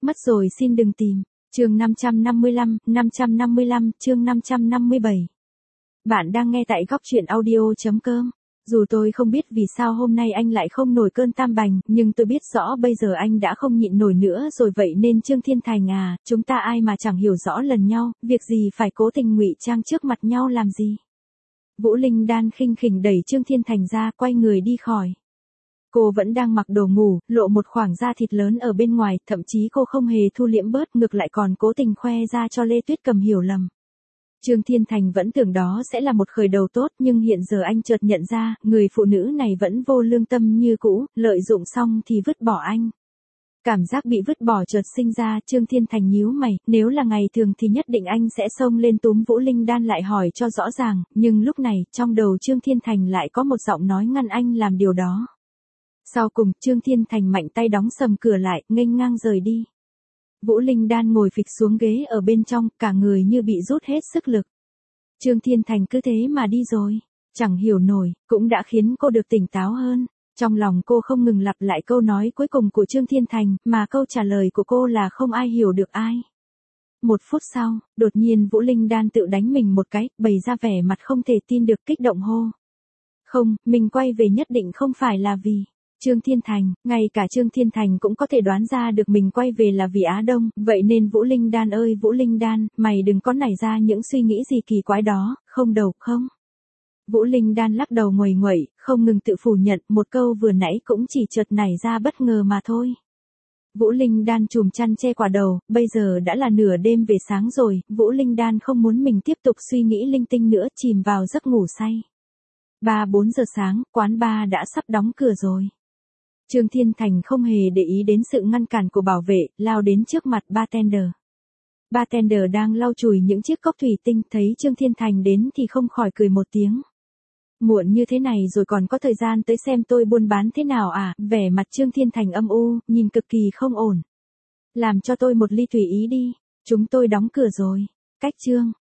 Mất rồi xin đừng tìm. Chương 555, chương 557. Bạn đang nghe tại góc truyện audio.com. Dù tôi không biết vì sao hôm nay anh lại không nổi cơn tam bành, nhưng tôi biết rõ bây giờ anh đã không nhịn nổi nữa rồi, vậy nên Trương Thiên Thành à, chúng ta ai mà chẳng hiểu rõ lần nhau, việc gì phải cố tình ngụy trang trước mặt nhau làm gì. Vũ Linh Đan khinh khỉnh đẩy Trương Thiên Thành ra, quay người đi khỏi. Cô vẫn đang mặc đồ ngủ, lộ một khoảng da thịt lớn ở bên ngoài, thậm chí cô không hề thu liễm bớt, ngược lại còn cố tình khoe ra cho Lê Tuyết Cầm hiểu lầm. Trương Thiên Thành vẫn tưởng đó sẽ là một khởi đầu tốt, nhưng hiện giờ anh chợt nhận ra, người phụ nữ này vẫn vô lương tâm như cũ, lợi dụng xong thì vứt bỏ anh. Cảm giác bị vứt bỏ chợt sinh ra, Trương Thiên Thành nhíu mày, nếu là ngày thường thì nhất định anh sẽ xông lên túm Vũ Linh Đan lại hỏi cho rõ ràng, nhưng lúc này, trong đầu Trương Thiên Thành lại có một giọng nói ngăn anh làm điều đó. Sau cùng, Trương Thiên Thành mạnh tay đóng sầm cửa lại, nghênh ngang rời đi. Vũ Linh Đan ngồi phịch xuống ghế ở bên trong, cả người như bị rút hết sức lực. Trương Thiên Thành cứ thế mà đi rồi. Chẳng hiểu nổi, cũng đã khiến cô được tỉnh táo hơn. Trong lòng cô không ngừng lặp lại câu nói cuối cùng của Trương Thiên Thành, mà câu trả lời của cô là không ai hiểu được ai. Một phút sau, đột nhiên Vũ Linh Đan tự đánh mình một cái, bày ra vẻ mặt không thể tin được, kích động hô. Không, mình quay về nhất định không phải là vì Trương Thiên Thành, ngay cả Trương Thiên Thành cũng có thể đoán ra được mình quay về là vì Á Đông, vậy nên Vũ Linh Đan ơi Vũ Linh Đan, mày đừng có nảy ra những suy nghĩ gì kỳ quái đó, không đầu không. Vũ Linh Đan lắc đầu nguầy nguậy, không ngừng tự phủ nhận, một câu vừa nãy cũng chỉ chợt nảy ra bất ngờ mà thôi. Vũ Linh Đan chùm chăn che quả đầu, bây giờ đã là nửa đêm về sáng rồi, Vũ Linh Đan không muốn mình tiếp tục suy nghĩ linh tinh nữa, chìm vào giấc ngủ say. 3-4 giờ sáng, quán bar đã sắp đóng cửa rồi. Trương Thiên Thành không hề để ý đến sự ngăn cản của bảo vệ, lao đến trước mặt bartender. Bartender đang lau chùi những chiếc cốc thủy tinh, thấy Trương Thiên Thành đến thì không khỏi cười một tiếng. Muộn như thế này rồi còn có thời gian tới xem tôi buôn bán thế nào à, vẻ mặt Trương Thiên Thành âm u, nhìn cực kỳ không ổn. Làm cho tôi một ly tùy ý đi, chúng tôi đóng cửa rồi. Cách Trương